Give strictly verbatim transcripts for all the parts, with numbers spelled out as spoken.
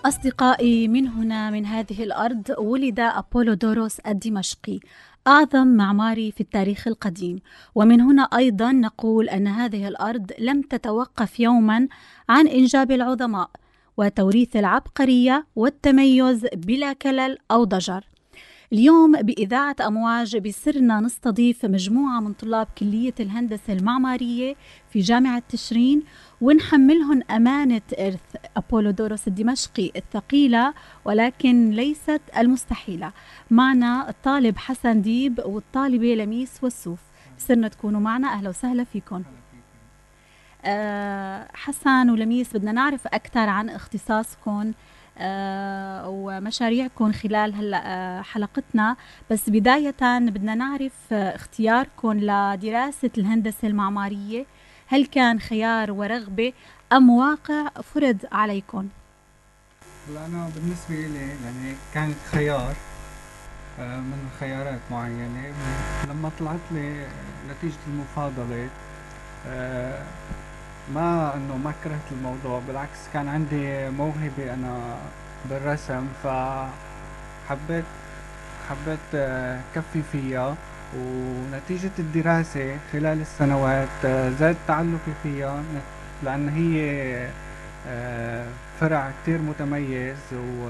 أصدقائي، من هنا من هذه الأرض ولد أبولودوروس الدمشقي، أعظم معماري في التاريخ القديم. ومن هنا أيضا نقول أن هذه الأرض لم تتوقف يوما عن إنجاب العظماء وتوريث العبقرية والتميز بلا كلل أو ضجر. اليوم بإذاعة أمواج بصرنا نستضيف مجموعة من طلاب كلية الهندسة المعمارية في جامعة تشرين، ونحملهم أمانة إرث أبولودوروس الدمشقي الثقيلة ولكن ليست المستحيلة. معنا الطالب حسن ديب والطالبة لميس وسوف. صرنا تكونوا معنا، أهلا وسهلا فيكم. أه حسن ولميس، بدنا نعرف أكثر عن اختصاصكم آه ومشاريعكم خلال هلا آه حلقتنا. بس بداية بدنا نعرف آه اختياركم لدراسة الهندسة المعمارية، هل كان خيار ورغبة أم واقع فرض عليكم؟ أنا بالنسبة لي يعني كانت خيار آه من خيارات معينة. لما طلعت لي نتيجة المفاضلة آه ما انه ما كرهت الموضوع، بالعكس كان عندي موهبة انا بالرسم، فحبيت حبيت كفي فيها. ونتيجة الدراسة خلال السنوات زاد تعلقي فيها، لأن هي فرع كتير متميز و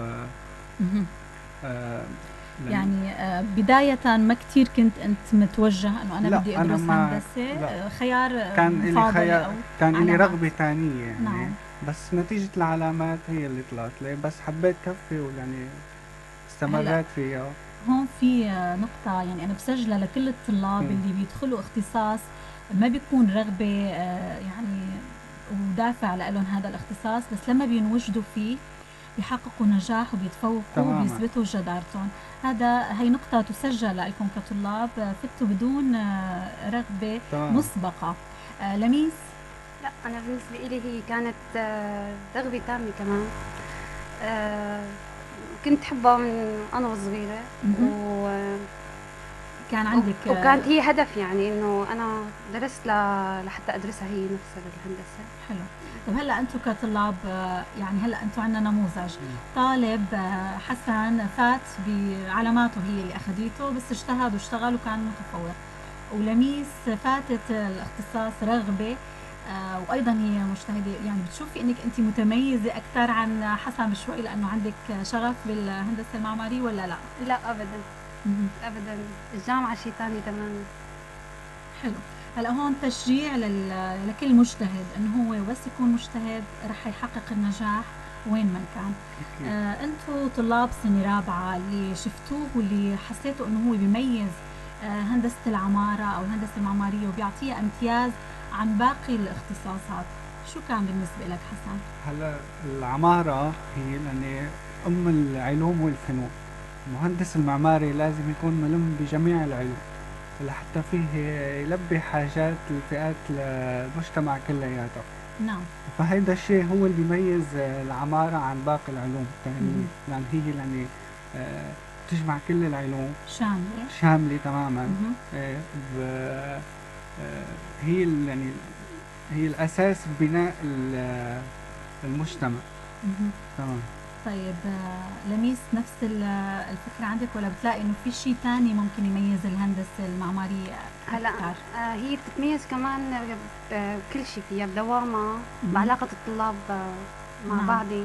يعني بداية ما كتير كنت أنت متوجه أنه أنا بدي أدرس هندسة، خيار كان إلي خيار، كان إلي رغبة تانية يعني. نعم. بس نتيجة العلامات هي اللي طلعت لي، بس حبيت كفي ويعني استمريت فيها. هون في نقطة يعني أنا بسجلها لكل الطلاب م. اللي بيدخلوا اختصاص ما بيكون رغبة يعني ودافع لهم هذا الاختصاص، بس لما بينوجدوا فيه بيحققوا نجاح وبيتفوقوا وبيثبتوا جدارتهم. هذا هي نقطة تسجل لكم كطلاب، فتوا بدون رغبة تمام. مسبقة. آه لميس؟ لا، أنا بالنسبة لي هي كانت رغبة تامة كمان. آه كنت حبها من أنا وصغيرة، و كان عندك وكانت هي هدف، يعني إنه أنا درست لحتى أدرسها هي نفسها الهندسة. حلو. طب هلا أنتم كطلاب، يعني هلا أنتم عندنا نموذج طالب حسن فات بعلاماته هي اللي أخذيته، بس اجتهد واشتغل وكان متفوق. ولميس فاتت الاختصاص رغبة آه وأيضا هي مجتهدة. يعني بتشوفي إنك أنت متميزة أكثر عن حسن بشوي لأنه عندك شغف بالهندسة المعمارية ولا لا؟ لا أبدا. مم. أبدا، الجامعة شيء ثاني تماما. حلو. هلا هون تشجيع لل... لكل مجتهد انه هو بس يكون مجتهد رح يحقق النجاح وين ما كان. آه انتم طلاب سنه رابعه اللي شفتوه واللي حسيتوا انه هو بيميز آه هندسه العماره او الهندسه المعماريه وبيعطيها امتياز عن باقي الاختصاصات، شو كان بالنسبه لك حسن؟ هلا العماره هي يعني ام العلوم والفنون. المهندس المعماري لازم يكون ملم بجميع العلوم لحتى فيه يلبي حاجات الفئات المجتمع كلياته. نعم. فهذا الشيء هو اللي بيميز العمارة عن باقي العلوم الثانية، يعني هي يعني آه تجمع كل العلوم شاملة شاملة تماما. آه آه هي يعني هي الأساس ببناء المجتمع. تمام. طيب لميس، نفس الفكرة عندك ولا بتلاقي انه في شيء ثاني ممكن يميز الهندسة المعمارية أكثر؟ هلا آه هي بتتميز كمان بكل شيء فيها، بدوامها، بعلاقة الطلاب مع نعم. بعضي.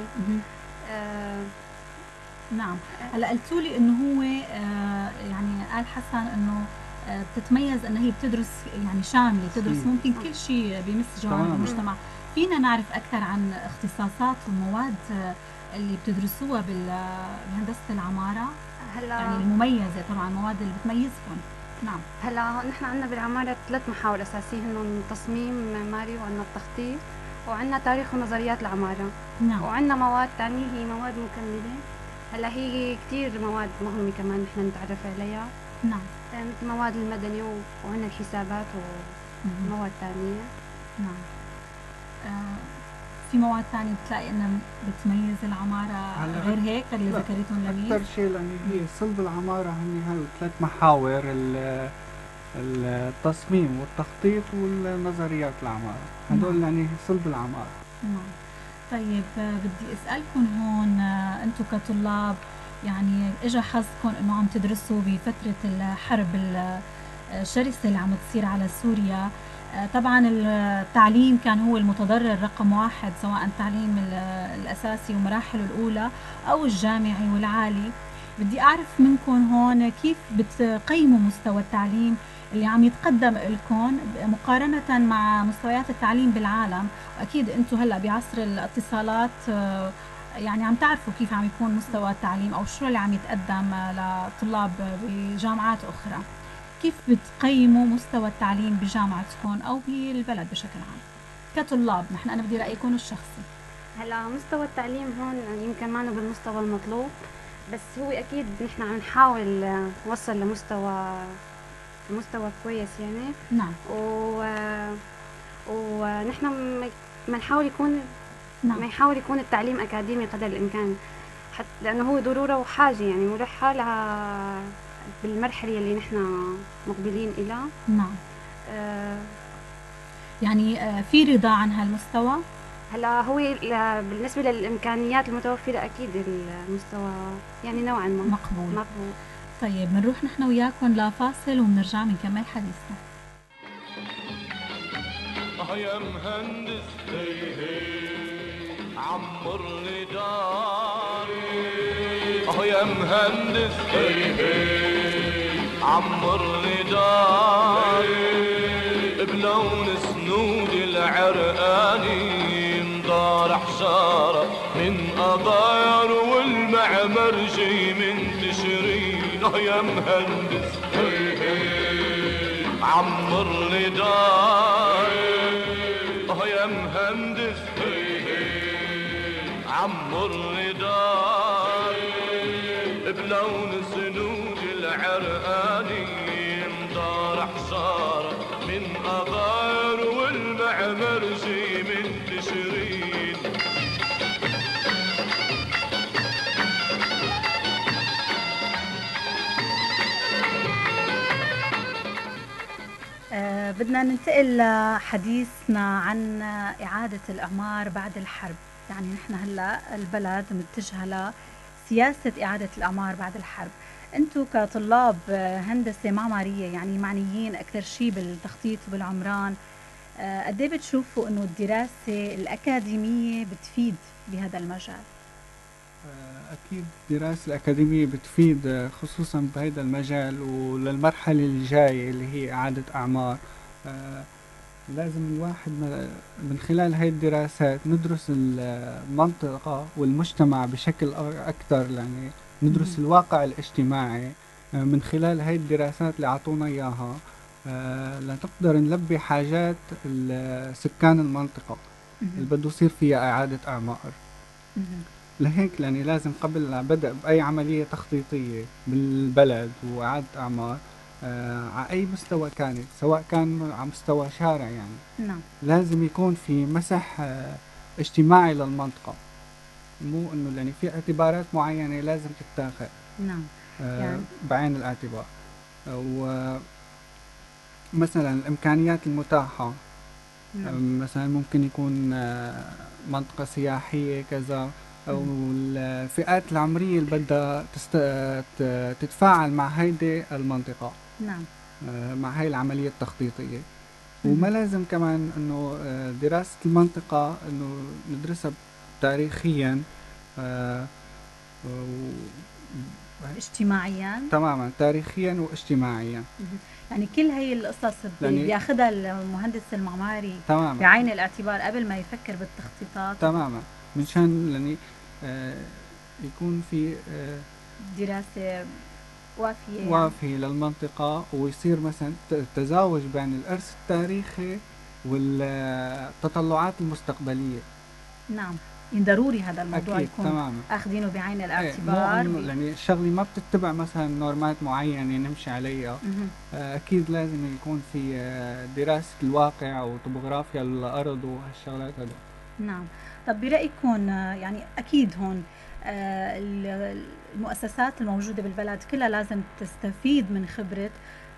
آه نعم. هلا قلتوا لي انه هو آه يعني قال حسن انه آه بتتميز انه هي بتدرس يعني شاملة، تدرس ممكن كل شيء بيمس جوانب المجتمع. فينا نعرف اكثر عن اختصاصات والمواد آه اللي بتدرسوها بهندسة العمارة؟ هلا يعني المميزة طبعا، المواد اللي بتميزكم. نعم. هلا نحن عندنا بالعمارة ثلاث محاور أساسية، هن تصميم معماري، وعندنا التخطيط، وعندنا تاريخ ونظريات العمارة. نعم. وعندنا مواد ثانية هي مواد مكملة. هلا هي كثير مواد مهمة كمان نحن نتعرف عليها. نعم. مثل مواد المدني، وعندنا الحسابات ومواد ثانية. نعم. آه في مواد ثانية بتلاقي انها بتميز العمارة غير هيك اللي ذكرتهم لميس؟ أكثر شيء لأن هي صلب العمارة هن هاي ثلاث محاور، التصميم والتخطيط والنظريات العمارة، هدول يعني صلب العمارة. نعم. طيب بدي أسألكم هون، أنتم كطلاب يعني إجا حظكم إنه عم تدرسوا بفترة الحرب الشرسة اللي عم تصير على سوريا. طبعا التعليم كان هو المتضرر رقم واحد، سواء التعليم الأساسي ومراحله الأولى أو الجامعي والعالي. بدي أعرف منكم هون كيف بتقيموا مستوى التعليم اللي عم يتقدم لكم مقارنة مع مستويات التعليم بالعالم. وأكيد أنتم هلأ بعصر الاتصالات يعني عم تعرفوا كيف عم يكون مستوى التعليم أو شو اللي عم يتقدم لطلاب بجامعات أخرى. كيف بتقيموا مستوى التعليم بجامعتكم أو بالبلد بشكل عام كطلاب؟ نحن أنا بدي رأيكم الشخصي. هلا مستوى التعليم هون يمكن ما انه بالمستوى المطلوب، بس هو اكيد نحن عم نحاول نوصل لمستوى مستوى كويس يعني. نعم. و ونحن ما نحاول يكون نعم. ما يحاول يكون التعليم اكاديمي قدر الامكان، حتى لانه هو ضروره وحاجه يعني ملحه لها بالمرحله اللي نحن مقبلين إليها. نعم. آه يعني آه في رضا عن هالمستوى؟ هلا هو بالنسبه للامكانيات المتوفره اكيد المستوى يعني نوعا ما مقبول. مقبول. طيب بنروح نحن وياكم لفاصل وبنرجع بنكمل حديثنا. اه يا مهندس هي هي عمر لي داري، اه يا مهندس هي هي عمر لي داري، بلون سنود العرقاني مدار حشارة من أباير والمعمرجي من تشرين، اه يا مهندس هي هي عمر لي داري، اه يا مهندس هي هي عمر لي داري، بلون سنود العرقاني مدار حصارة من أباير والمعمرجي من تشرين. آه بدنا ننتقل لحديثنا عن إعادة الإعمار بعد الحرب. يعني نحن هلا البلد متجهة لسياسة إعادة الإعمار بعد الحرب. أنتم كطلاب هندسة معمارية يعني معنيين أكثر شيء بالتخطيط وبالعمران، آه قد ايه بتشوفوا إنه الدراسة الأكاديمية بتفيد بهذا المجال؟ أكيد الدراسة الأكاديمية بتفيد خصوصا بهذا المجال وللمرحلة اللي جاية اللي هي إعادة أعمار. آه لازم الواحد من خلال هاي الدراسات ندرس المنطقة والمجتمع بشكل أكثر، يعني ندرس الواقع الاجتماعي من خلال هاي الدراسات اللي عطونا إياها، آه لنقدر نلبي حاجات سكان المنطقة اللي بده يصير فيها إعادة أعمار. لهيك يعني لازم قبل بدء بأي عملية تخطيطية بالبلد وإعادة أعمار آه على أي مستوى كانت، سواء كان على مستوى شارع يعني نعم. لازم يكون في مسح آه اجتماعي للمنطقة، مو إنه يعني في اعتبارات معينة لازم تتاخد. نعم. آه يعني بعين الاعتبار. ومثلا الإمكانيات المتاحة، نعم. آه مثلا ممكن يكون آه منطقة سياحية كذا، أو الفئات العمرية اللي بدها تست... تتفاعل مع هيدي المنطقة. نعم. مع هاي العملية التخطيطية. وما لازم كمان إنه دراسة المنطقة إنه ندرسها تاريخيا آه و... اجتماعيا. تماما تاريخيا واجتماعيا. يعني كل هي القصص يعني بياخذها المهندس المعماري تماماً بعين الاعتبار قبل ما يفكر بالتخطيطات. تماما منشان يعني آه يكون في آه دراسة وافية يعني. وافية للمنطقة، ويصير مثلا تزاوج بين الإرث التاريخي والتطلعات المستقبلية. نعم، يعني ضروري هذا الموضوع يكون تماماً اخذينه بعين الاعتبار. ايه يعني الشغلة ما بتتبع مثلا نورمات معينة نمشي عليها. اكيد لازم يكون في دراسة الواقع وطبوغرافيا الارض وهالشغلات هذا. نعم. طب برأيكم يعني اكيد هون المؤسسات الموجودة بالبلد كلها لازم تستفيد من خبرة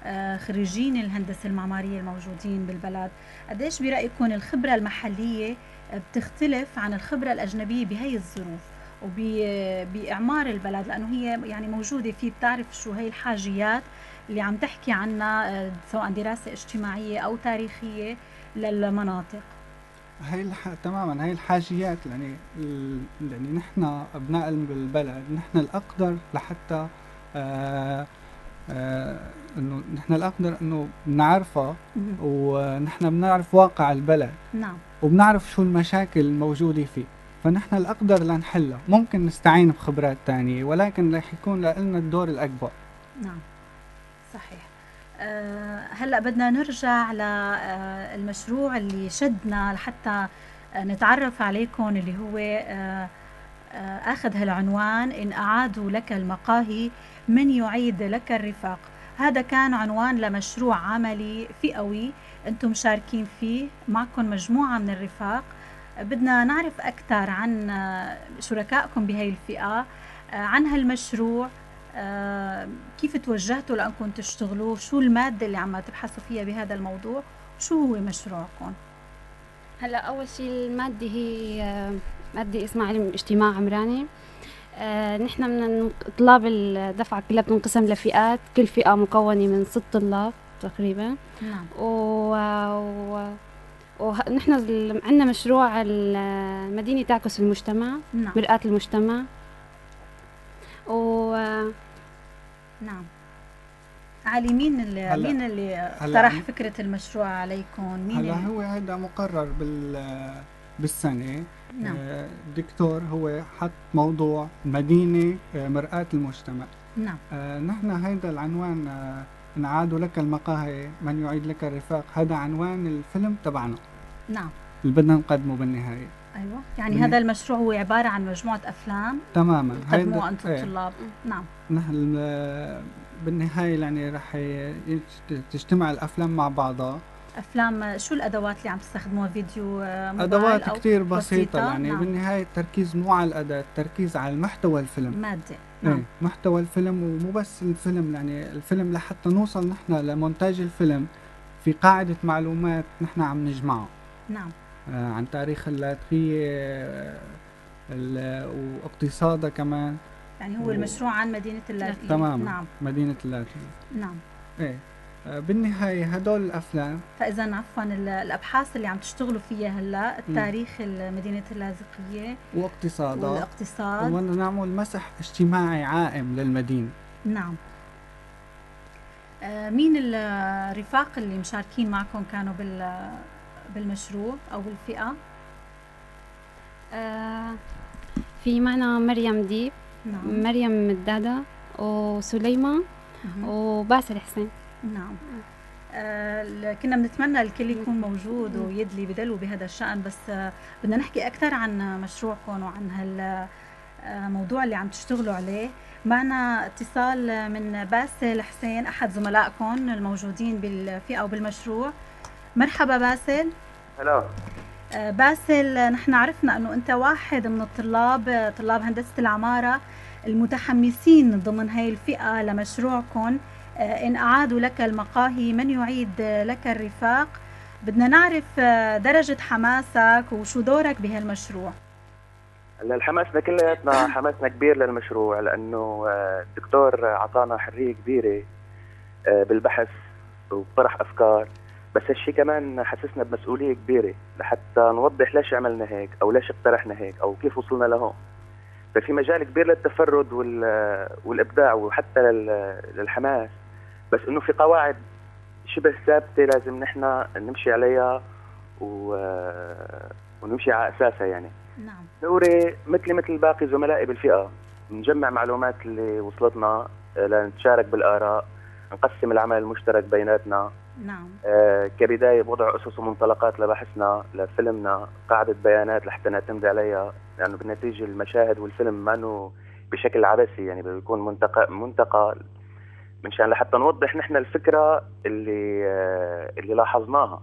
خريجين الهندسة المعمارية الموجودين بالبلد، قديش برأيكم الخبرة المحلية بتختلف عن الخبرة الأجنبية بهي الظروف وبإعمار البلد، لأنه هي يعني موجودة فيه، بتعرف شو هي الحاجيات اللي عم تحكي عنها سواء دراسة اجتماعية أو تاريخية للمناطق. هي الح... تماما هي الحاجيات، يعني يعني نحن أبناء البلد نحن الأقدر لحتى آه آه إنه نحن الأقدر إنه بنعرفها، ونحن بنعرف واقع البلد. نعم. وبنعرف شو المشاكل الموجودة فيه، فنحن الأقدر لنحلها. ممكن نستعين بخبرات تانية، ولكن رح يكون لنا الدور الأكبر. نعم صحيح. أه هلأ بدنا نرجع للمشروع اللي شدنا لحتى نتعرف عليكم، اللي هو أه أه أخذ هالعنوان إن أعادوا لك المقاهي من يعيد لك الرفاق. هذا كان عنوان لمشروع عملي فئوي أنتم مشاركين فيه، معكم مجموعة من الرفاق. بدنا نعرف أكثر عن شركائكم بهاي الفئة، عن هالمشروع، كيف توجهتوا لأنكم تشتغلوا، شو المادة اللي عم تبحثوا فيها بهذا الموضوع، شو هو مشروعكم؟ هلا أول شيء المادة هي مادة اسمها علم اجتماع عمراني. آه، نحن من طلاب الدفعة كلها بتنقسم لفئات، كل فئة مكونة من ست طلاب تقريبا. نعم. و... و... ونحن عندنا مشروع المدينة تعكس المجتمع. نعم. مرآة المجتمع. و نعم. علي، مين اللي مين اللي اقترح فكرة المشروع عليكم؟ مين؟ هلا هو هذا مقرر بال بالسنة. نعم. الدكتور هو حط موضوع مدينة مرآة المجتمع. نعم. آه نحن هذا العنوان، آه إن عادوا لك المقاهي من يعيد لك الرفاق، هذا عنوان الفيلم تبعنا. نعم. اللي بدنا نقدمه بالنهاية. أيوة، يعني هذا المشروع هو عبارة عن مجموعة أفلام تماما تقدموها أنتم الطلاب. ايه. نعم. نحن بالنهاية يعني رح تجتمع الأفلام مع بعضها. أفلام شو الأدوات اللي عم تستخدموها؟ فيديو موبايل؟ أدوات كتير بسيطة, بسيطة يعني. نعم. بالنهاية التركيز مو على الأداة، التركيز على المحتوى الفيلم. مادة. نعم. ايه محتوى الفيلم، ومو بس الفيلم، يعني الفيلم لحتى نوصل نحن لمونتاج الفيلم في قاعدة معلومات نحن عم نجمعها. نعم. آه عن تاريخ اللاذقية آه واقتصادها كمان. يعني هو و... المشروع عن مدينة اللاذقية. تمام. نعم. مدينة اللاذقية. نعم. ايه آه بالنهاية هدول الأفلام. فإذا عفوا الأبحاث اللي عم تشتغلوا فيها هلا، التاريخ مدينة اللاذقية واقتصادها والاقتصاد، وبدنا نعمل مسح اجتماعي عائم للمدينة. نعم. آه مين الرفاق اللي مشاركين معكم كانوا بال بالمشروع أو بالفئة؟ آه في معنا مريم ديب. نعم. مريم مدادة وسليمة وباسل حسين. نعم. آه كنا بنتمنى الكل يكون موجود ويدلي بدلو بهذا الشأن، بس آه بدنا نحكي أكثر عن مشروعكم وعن هالموضوع اللي عم تشتغلوا عليه. معنا اتصال من باسل حسين، أحد زملائكم الموجودين بالفئة وبالمشروع. مرحبا باسل. هلا. آه باسل، نحن عرفنا أنه أنت واحد من الطلاب، طلاب هندسة العمارة المتحمسين ضمن هاي الفئة لمشروعكم إن أعادوا لك المقاهي من يعيد لك الرفاق. بدنا نعرف درجة حماسك وشو دورك بهالمشروع. هلا الحماسنا كلياتنا حماسنا كبير للمشروع، لأنه الدكتور عطانا حرية كبيرة بالبحث وطرح أفكار، بس هالشي كمان حسسنا بمسؤولية كبيرة لحتى نوضح ليش عملنا هيك أو ليش اقترحنا هيك أو كيف وصلنا لهون. ففي مجال كبير للتفرد والإبداع وحتى للحماس، بس إنه في قواعد شبه ثابتة لازم نحن نمشي عليها و... ونمشي على أساسها يعني. نعم. دوري مثلي مثل باقي زملائي بالفئة، نجمع معلومات اللي وصلتنا لنتشارك بالآراء، نقسم العمل المشترك بيناتنا. نعم. آه كبداية بوضع أسس ومنطلقات لبحثنا لفيلمنا، قاعدة بيانات لحتى نعتمد عليها، لأنه يعني بالنتيجة المشاهد والفيلم ما إنه بشكل عبثي، يعني بيكون منتقى منتقى منشان لحتى نوضح نحن الفكرة اللي آه اللي لاحظناها.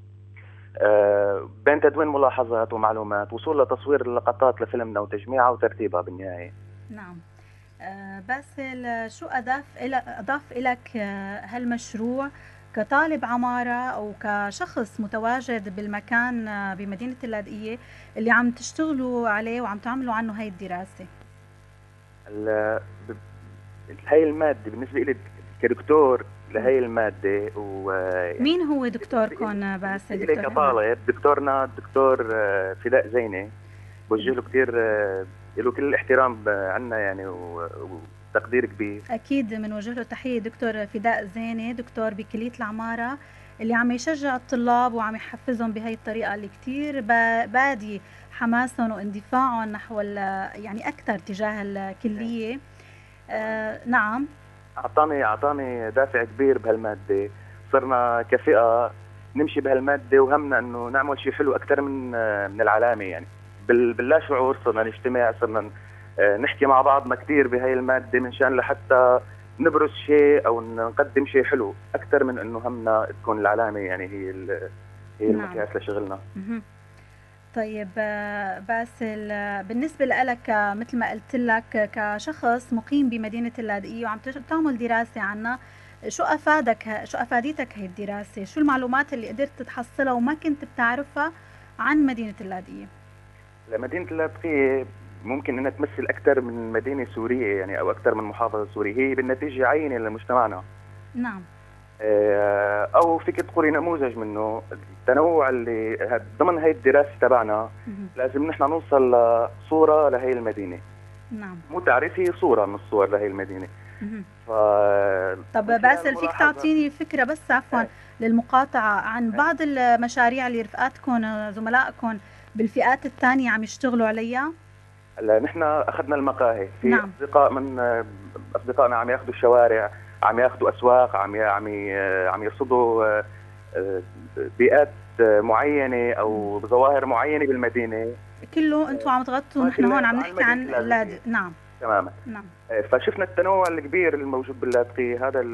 آه بين تدوين ملاحظات ومعلومات، وصول لتصوير اللقطات لفيلمنا وتجميعها وترتيبها بالنهاية. نعم. آه، باسل، شو أضاف إلى أضاف إلك آه، هالمشروع كطالب عمارة أو كشخص متواجد بالمكان آه، بمدينة اللاذقية اللي عم تشتغلوا عليه وعم تعملوا عنه هاي الدراسة؟ هلا ب- هاي المادة بالنسبة لي كدكتور لهي المادة، ويعني مين هو دكتوركم آه، باسل؟ بالنسبة لي دكتور حماد. كطالب دكتورنا الدكتور آه، فداء زينة، بوجه له كثير آه، له كل الاحترام عنا يعني و- وتقدير كبير. أكيد بنوجه له تحية دكتور فداء زينة، دكتور بكلية العمارة، اللي عم يشجع الطلاب وعم يحفزهم بهي الطريقة اللي كتير با- بادي حماسهم واندفاعهم نحو ال- يعني أكثر تجاه الكلية. آه نعم. اعطاني اعطاني دافع كبير بهالمادة، صرنا كفئة نمشي بهالمادة وهمنا انه نعمل شيء حلو اكثر من آه، من العلامة يعني. بال- باللا شعور صرنا نجتمع، صرنا آه، نحكي مع بعضنا كثير بهاي المادة من شان لحتى نبرز شيء او نقدم شيء حلو اكثر من انه همنا تكون العلامة يعني هي ال- هي نعم. المقياس لشغلنا. مهم. طيب آه، باسل، آه، بالنسبة لك آه، مثل ما قلت لك آه، كشخص مقيم بمدينة اللاذقية وعم تش- تعمل دراسة عنها، شو أفادك ه- شو أفادتك هي الدراسة؟ شو المعلومات اللي قدرت تحصلها وما كنت بتعرفها عن مدينة اللاذقية؟ لمدينة اللاذقية ممكن انها تمثل اكثر من مدينة سورية يعني او اكثر من محافظة سورية، هي بالنتيجة عينة لمجتمعنا. نعم. آه، او فيك تقولي نموذج منه التنوع اللي هاد- ضمن هاي الدراسه تبعنا. مهم. لازم نحن نوصل لصوره لهي المدينه، نعم. مو تعريف، هي صوره من الصور لهي المدينه. مهم. ف طب من خلال باسل، فيك الملاحظة- تعطيني فكرة بس عفوا إيه. للمقاطعة عن إيه. بعض المشاريع اللي رفقاتكم آه، زملائكم بالفئات الثانية عم يشتغلوا عليها؟ هلا نحن اخذنا المقاهي، في نعم. اصدقاء من آه، اصدقائنا عم ياخذوا الشوارع، عم ياخذوا اسواق، عم ي- عم ي- آه، عم يرصدوا آه، آه، بيئات آه، معينه او ظواهر معينه بالمدينه. كله انتم عم تغطوا، ما نحن هون كله عم عن نحكي عن مدينة اللاد... اللاذقية. نعم. تماما. نعم. فشفنا التنوع الكبير الموجود باللاذقية، هذا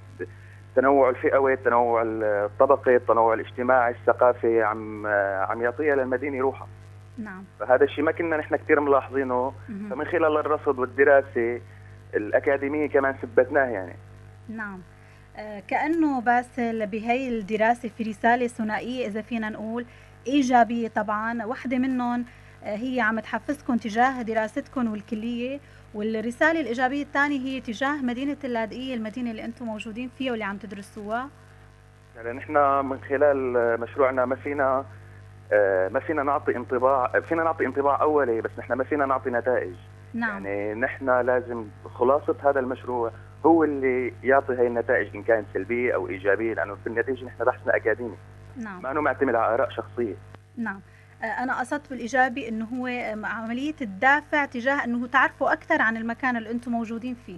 التنوع الفئوي، التنوع الطبقي، التنوع الاجتماعي، الثقافي، عم عم يعطيها للمدينة روحها. نعم. فهذا الشيء ما كنا نحن كثير ملاحظينه، مهم. فمن خلال الرصد والدراسة الأكاديمية كمان ثبتناه يعني. نعم. آه كأنه باسل بهي الدراسة في رسالة ثنائية إذا فينا نقول إيجابية طبعا، واحدة منهم آه هي عم تحفزكم تجاه دراستكم والكلية، والرسالة الإيجابية الثانية هي تجاه مدينة اللاذقية، المدينة اللي أنتم موجودين فيها واللي عم تدرسوها. يعني نحن من خلال مشروعنا ما فينا آه، ما فينا نعطي انطباع، فينا نعطي انطباع أولي بس نحن ما فينا نعطي نتائج. نعم. يعني نحن لازم خلاصة هذا المشروع هو اللي يعطي هاي النتائج إن كانت سلبية أو إيجابية، لأنه بالنتيجة نحن بحثنا أكاديمي، نعم. ما أنه معتمد على آراء شخصية. نعم. آه، أنا قصدت بالإيجابي إنه هو آه، عملية الدافع تجاه إنه تعرفوا أكثر عن المكان اللي أنتم موجودين فيه.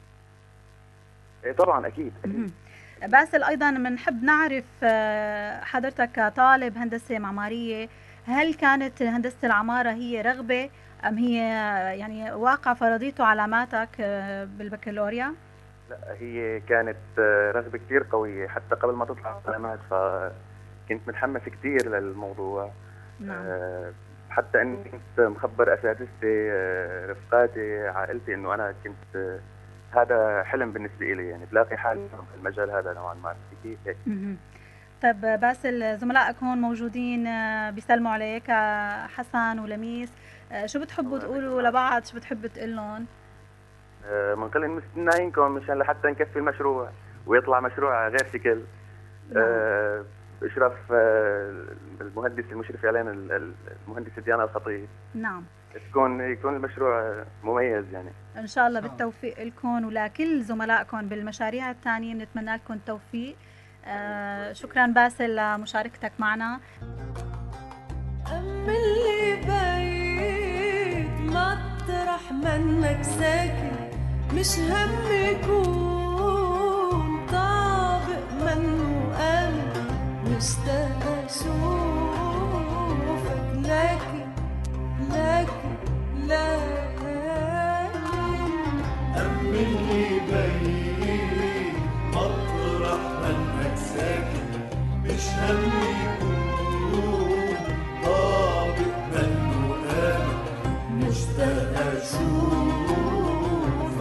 إيه طبعا أكيد, أكيد. مهم. باسل، أيضا بنحب نعرف آه، حضرتك كطالب هندسة معمارية، هل كانت هندسة العمارة هي رغبة أم هي آه، يعني واقع فرضيته علاماتك آه، بالبكالوريا؟ لا، هي كانت آه، رغبة كثير قوية حتى قبل ما تطلع العلامات، فكنت متحمس كثير للموضوع. نعم. آه، حتى اني كنت مخبر اساتذتي، آه، رفقاتي، عائلتي، انه انا كنت آه، هذا حلم بالنسبه لي، يعني بلاقي حالي في المجال هذا نوعا ما. كيف هيك؟ مهم. طب باسل، زملائك هون موجودين آه، بيسلموا عليك آه، حسن ولميس، آه، شو بتحبوا الله تقولوا يسلمك. لبعض؟ شو بتحبوا تقول لهم؟ آه، بنقول مستنيينكم مشان لحتى نكفي المشروع ويطلع مشروع غير شكل. نعم. آه، بإشراف آه، المهندس المشرف علينا ال- ال- المهندسة ديانا الخطيب، نعم. تكون يكون المشروع مميز يعني. ان شاء الله إن شاء الله. بالتوفيق لكم ولكل زملائكم بالمشاريع الثانيه، بنتمنى لكم التوفيق. آه شكرا باسل لمشاركتك معنا. أم اللي بعيد مطرح منك ساكن، مش هم يكون طابق منه أمن، مشتاق أشوفك لكن لكن لكن أمني بعيد مطرح منك ساكن، مش هم يكون ضابط منه آمن، مشتاق أشوفك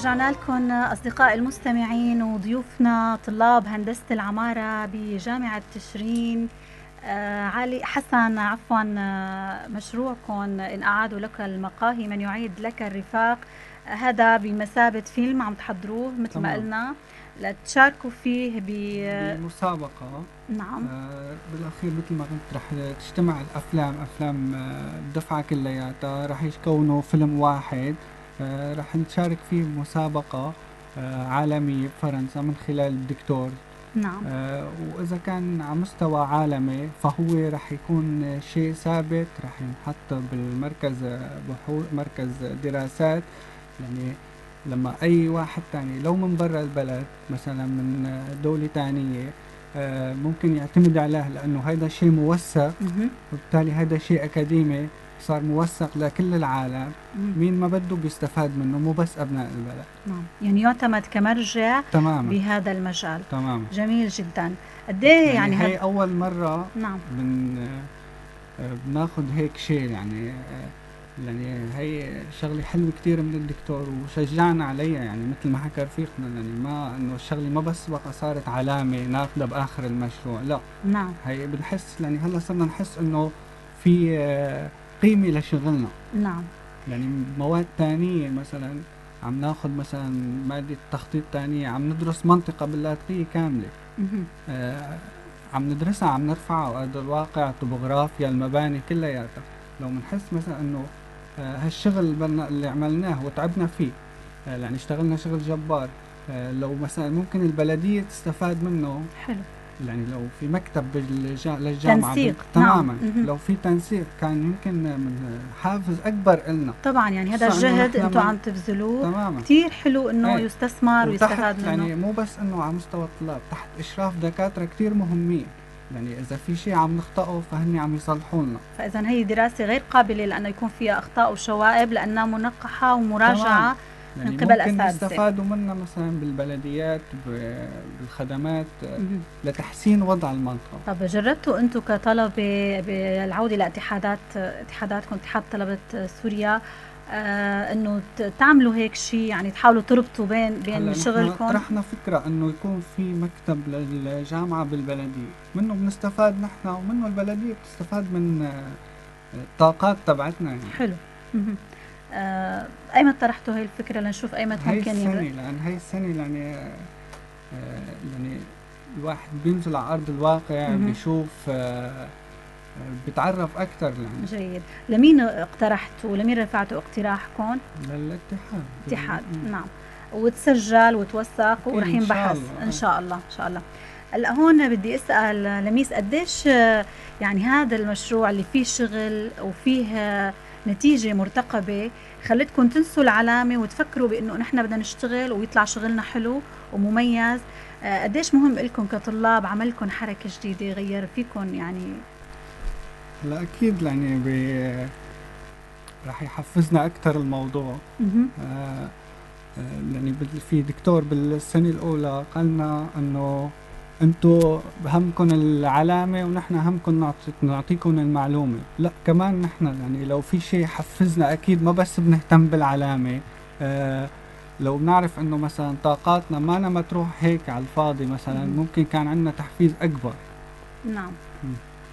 رجعنا لكم أصدقاء المستمعين وضيوفنا طلاب هندسة العمارة بجامعة تشرين. آه علي حسن عفوا آه مشروعكم إن أعادوا لك المقاهي من يعيد لك الرفاق، آه هذا بمثابة فيلم عم تحضروه مثل ما قلنا لتشاركوا فيه بمسابقة. نعم. آه بالأخير مثل ما قلت رح تجتمع الأفلام أفلام آه الدفعة كلياتها، رح يكونوا فيلم واحد. آه رح نشارك فيه مسابقة آه عالمية بفرنسا من خلال الدكتور. نعم. آه وإذا كان على مستوى عالمي فهو رح يكون شيء ثابت، رح ينحط بالمركز بحوث مركز دراسات. يعني لما أي واحد تاني لو من برا البلد مثلا من دولة تانية آه ممكن يعتمد عليه، لأنه هذا شيء موثق، وبالتالي هذا شيء أكاديمي صار موثق لكل العالم. مم. مين ما بده بيستفاد منه، مو بس أبناء البلد. نعم. يعني يعتمد كمرجع تماما بهذا المجال. تماما. جميل جدا. قد ايه يعني, يعني هي أول مرة نعم بن بناخذ هيك شيء، يعني يعني هي شغلة حلوة كتير من الدكتور وشجعنا عليها، يعني مثل ما حكى رفيقنا، يعني ما انه الشغلة ما بس بقى صارت علامة ناخذها بآخر المشروع، لا. نعم. هي بنحس يعني هلا صرنا نحس انه في قيمة لشغلنا. نعم. يعني مواد تانية مثلا عم ناخذ مثلا مادة تخطيط تانية، عم ندرس منطقة باللاذقية كاملة. آه عم ندرسها، عم نرفعها على أرض الواقع، الطبوغرافيا، المباني كلياتها. لو بنحس مثلا انه آه هالشغل اللي عملناه وتعبنا فيه، آه يعني اشتغلنا شغل جبار، آه لو مثلا ممكن البلدية تستفاد منه. حلو. يعني لو في مكتب للجامعة تنسيق. تماما. نعم. لو في تنسيق كان يمكن من حافز أكبر إلنا. طبعا يعني هذا الجهد انتم عم تبذلوه كتير حلو انه أي. يستثمر ويستفاد منه. يعني مو بس انه على مستوى الطلاب، تحت إشراف دكاترة كتير مهمين، يعني إذا في شيء عم نخطئه فهني عم يصلحوا لنا. فإذا هي دراسة غير قابلة لأنه يكون فيها أخطاء وشوائب، لأنها منقحة ومراجعة يعني من قبل أساتذة. ممكن يستفادوا منها مثلا بالبلديات بالخدمات لتحسين وضع المنطقة. طب جربتوا أنتم كطلبة بالعودة لاتحادات اتحاداتكم اتحاد طلبة سوريا آه انه تعملوا هيك شيء، يعني تحاولوا تربطوا بين بين شغلكم؟ طرحنا فكره انه يكون في مكتب للجامعه بالبلديه، منه بنستفاد نحن ومنه البلديه بتستفاد من الطاقات تبعتنا يعني. حلو. آه ايمتى طرحتوا هي الفكره لنشوف ايمتى ممكن هي السنه؟ لان هي السنه يعني آه يعني الواحد بينزل على ارض الواقع، مم. بيشوف آه بتعرف أكثر يعني. جيد. لمين اقترحتوا؟ لمين رفعتوا اقتراحكم؟ للاتحاد. اتحاد. نعم. وتسجل وتوثق ورح ينبحث إن شاء الله إن شاء الله. هلا هون بدي أسأل لميس، قديش يعني هذا المشروع اللي فيه شغل وفيه نتيجة مرتقبة خلتكم تنسوا العلامة وتفكروا بأنه نحن بدنا نشتغل ويطلع شغلنا حلو ومميز؟ قديش مهم لكم كطلاب عملكم حركة جديدة غير فيكم يعني؟ لا أكيد يعني بي راح يحفزنا أكثر الموضوع. آه يعني في دكتور بالسنة الأولى قالنا إنه أنتوا همكم العلامة ونحن همكم نعطي نعطيكم المعلومة. لا كمان نحن يعني لو في شيء حفزنا أكيد ما بس بنهتم بالعلامة. آه لو بنعرف إنه مثلا طاقاتنا ما أنا ما تروح هيك على الفاضي مثلا، ممكن كان عندنا تحفيز أكبر. نعم. م.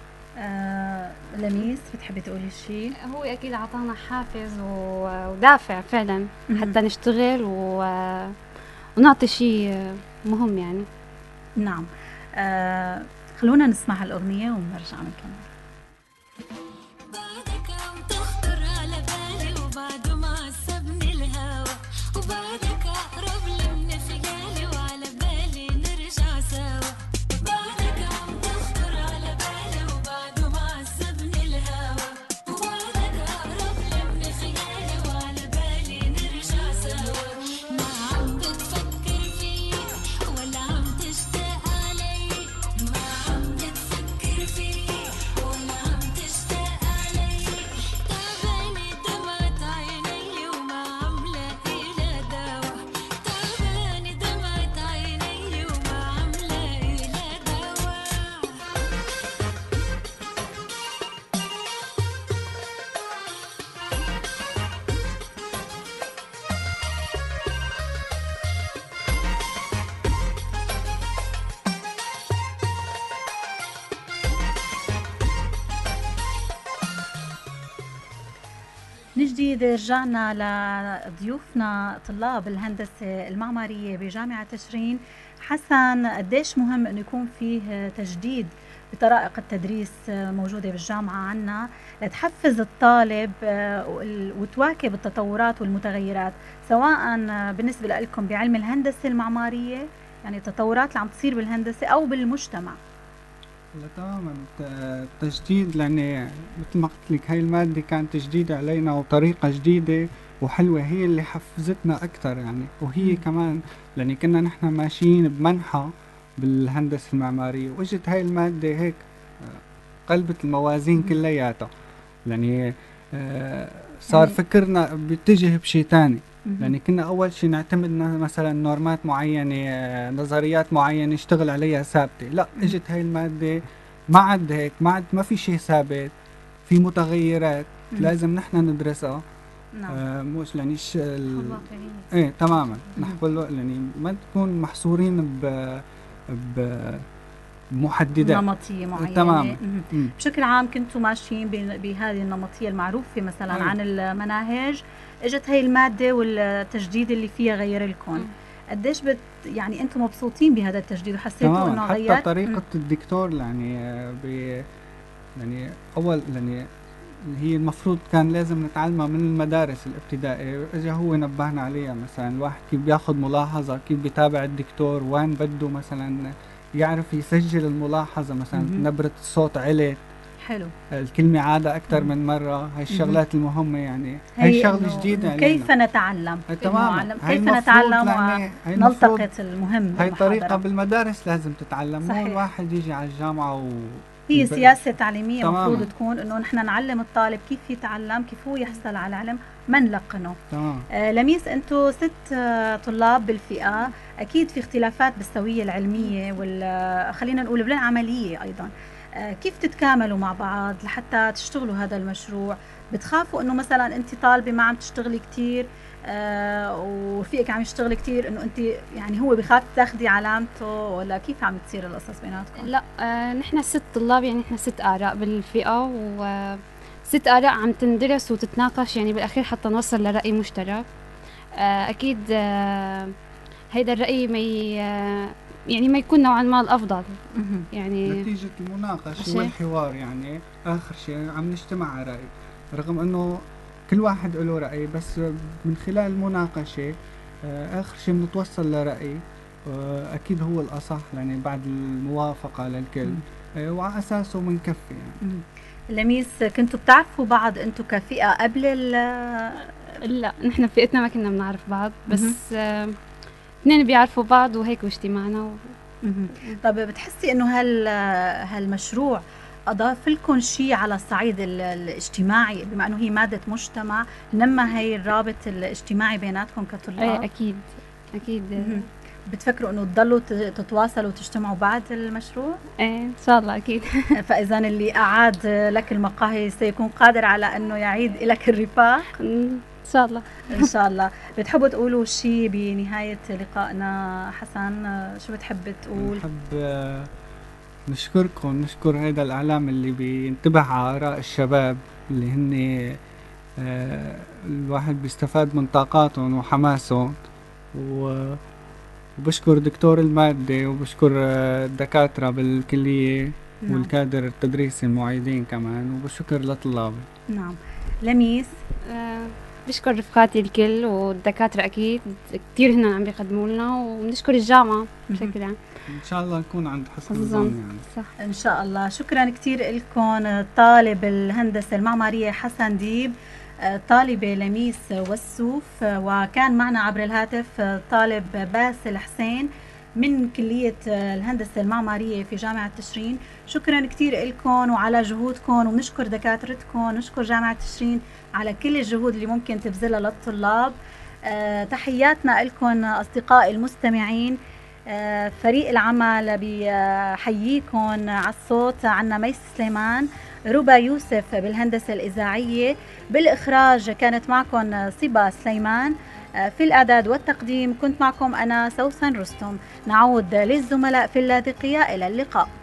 آه لميس بتحبي تقولي شيء؟ هو اكيد اعطانا حافز ودافع فعلا حتى نشتغل و... ونعطي شيء مهم يعني. نعم. آه خلونا نسمع هالاغنيه ونرجع نكمل. بعدك عم تخطر على بالي وبعده ما عصبني الهوى، وبعدك اقرب لي من خيالي وعلى بالي نرجع سوا. ولا عم تشتاق علي، ما عم تفكر فيه من جديد رجعنا لضيوفنا طلاب الهندسة المعمارية بجامعة تشرين. حسن، قديش مهم أنه يكون فيه تجديد بطرائق التدريس موجودة بالجامعة عنا لتحفز الطالب وتواكب التطورات والمتغيرات، سواء بالنسبة لكم بعلم الهندسة المعمارية، يعني التطورات اللي عم تصير بالهندسة أو بالمجتمع. لا تماما، تجديد، لأن مثل ما قلت لك هاي المادة كانت تجديد علينا وطريقة جديدة وحلوة، هي اللي حفزتنا أكتر يعني. وهي كمان لأن كنا نحن ماشيين بمنحى بالهندسة المعمارية، وإجت هاي المادة هيك قلبت الموازين كلياتها، يعني صار يعني فكرنا بيتجه بشي تاني. يعني كنا أول شي نعتمد مثلا نورمات معينة، نظريات معينة نشتغل عليها ثابتة. لا، إجت هاي المادة ما عاد هيك، ما عاد ما في شي ثابت، في متغيرات لازم نحن ندرسها. نعم. آه مش يعني ش ال... الواقعية. ايه تماما، نحو الوقت يعني ما تكون محصورين ب ب محددات نمطية معينة. تماما. مم. بشكل عام كنتوا ماشيين بهذه النمطية المعروفة مثلا أيه. عن المناهج، اجت هاي المادة والتجديد اللي فيها غير لكم. قديش بت يعني انتم مبسوطين بهذا التجديد وحسيتوا انه غير؟ حتى طريقة مم. الدكتور يعني ب يعني اول يعني هي المفروض كان لازم نتعلمها من المدارس الابتدائية، اجى هو نبهنا عليها. مثلا الواحد كيف بياخد ملاحظة، كيف بيتابع الدكتور، وين بده مثلا يعرف يسجل الملاحظة، مثلا مم. نبرة الصوت علت، حلو، الكلمة عادة أكثر من مرة. هاي الشغلات المهمة يعني. هاي شغلة جديدة كيف علينا. نتعلم تماما، كيف نتعلم ونلتقط المهم. هاي طريقة بالمدارس لازم تتعلم، مو الواحد يجي على الجامعة و هي سياسة تعليمية تماماً. مفروض تكون انه نحن نعلم الطالب كيف يتعلم، كيف هو يحصل على علم، ما نلقنه. آه لميس، انتم ست آه طلاب بالفئة، اكيد في اختلافات بالسوية العلمية وال خلينا نقول بالعملية ايضا. آه كيف تتكاملوا مع بعض لحتى تشتغلوا هذا المشروع؟ بتخافوا انه مثلا انت طالبة ما عم تشتغلي كتير آه ورفيقك عم يشتغل كتير، انه انت يعني هو بخاف تاخدي علامته، ولا كيف عم تصير القصص بيناتكم؟ لا، آه نحن ست طلاب، يعني نحن ست آراء بالفئة، وست آراء عم تندرس وتتناقش يعني بالأخير حتى نوصل لرأي مشترك. آه أكيد آه هيدا الرأي ما يعني ما يكون نوعا ما الأفضل، يعني نتيجة المناقشة والحوار. يعني آخر شيء عم نجتمع على رأي، رغم أنه كل واحد له رأي، بس من خلال المناقشة آخر شيء بنتوصل لرأي أكيد هو الأصح، يعني بعد الموافقة للكل، وعلى أساسه بنكفي يعني. لميس، كنتوا بتعرفوا بعض أنتوا كفئة قبل ال لا، نحن بفئتنا ما كنا بنعرف بعض، بس اثنين بيعرفوا بعض وهيك واجتماعنا و... طب بتحسي إنه هال هالمشروع أضاف لكم شيء على الصعيد الاجتماعي، بما أنه هي مادة مجتمع، نما هي الرابط الاجتماعي بيناتكم كطلاب؟ ايه أكيد أكيد. مم. بتفكروا انه تضلوا تتواصلوا وتجتمعوا بعد المشروع؟ ايه ان شاء الله اكيد. فاذا اللي اعاد لك المقاهي سيكون قادر على انه يعيد لك الرفاق ان شاء الله. ان شاء الله. بتحبوا تقولوا شيء بنهايه لقائنا حسن؟ شو بتحب تقول؟ بحب نشكركم، نشكر هذا الاعلام اللي بينتبه على اراء الشباب، اللي هن الواحد بيستفاد من طاقاتهم وحماسهم، و وبشكر دكتور المادة، وبشكر الدكاترة بالكلية. نعم. والكادر التدريسي المعيدين كمان، وبشكر لطلابي. نعم. لميس؟ أه بشكر رفقاتي الكل والدكاترة أكيد كتير هن عم بيقدموا لنا، ونشكر الجامعة بشكل عام. إن شاء الله نكون عند حسن الظن يعني. صح إن شاء الله. شكرا كتير لكم طالب الهندسة المعمارية حسن ديب، طالبة لميس والسوف، وكان معنا عبر الهاتف طالب باسل حسين من كلية الهندسة المعمارية في جامعة تشرين. شكرا كتير لكم وعلى جهودكم، ونشكر دكاترتكم، نشكر جامعة تشرين على كل الجهود اللي ممكن تبذلها للطلاب. أه تحياتنا لكم أصدقائي المستمعين. أه فريق العمل بيحييكم. على الصوت عنا ميس سليمان، ربا يوسف بالهندسة الإذاعية، بالإخراج كانت معكم صبا سليمان، في الإعداد والتقديم كنت معكم أنا سوسن رستم. نعود للزملاء في اللاذقية، إلى اللقاء.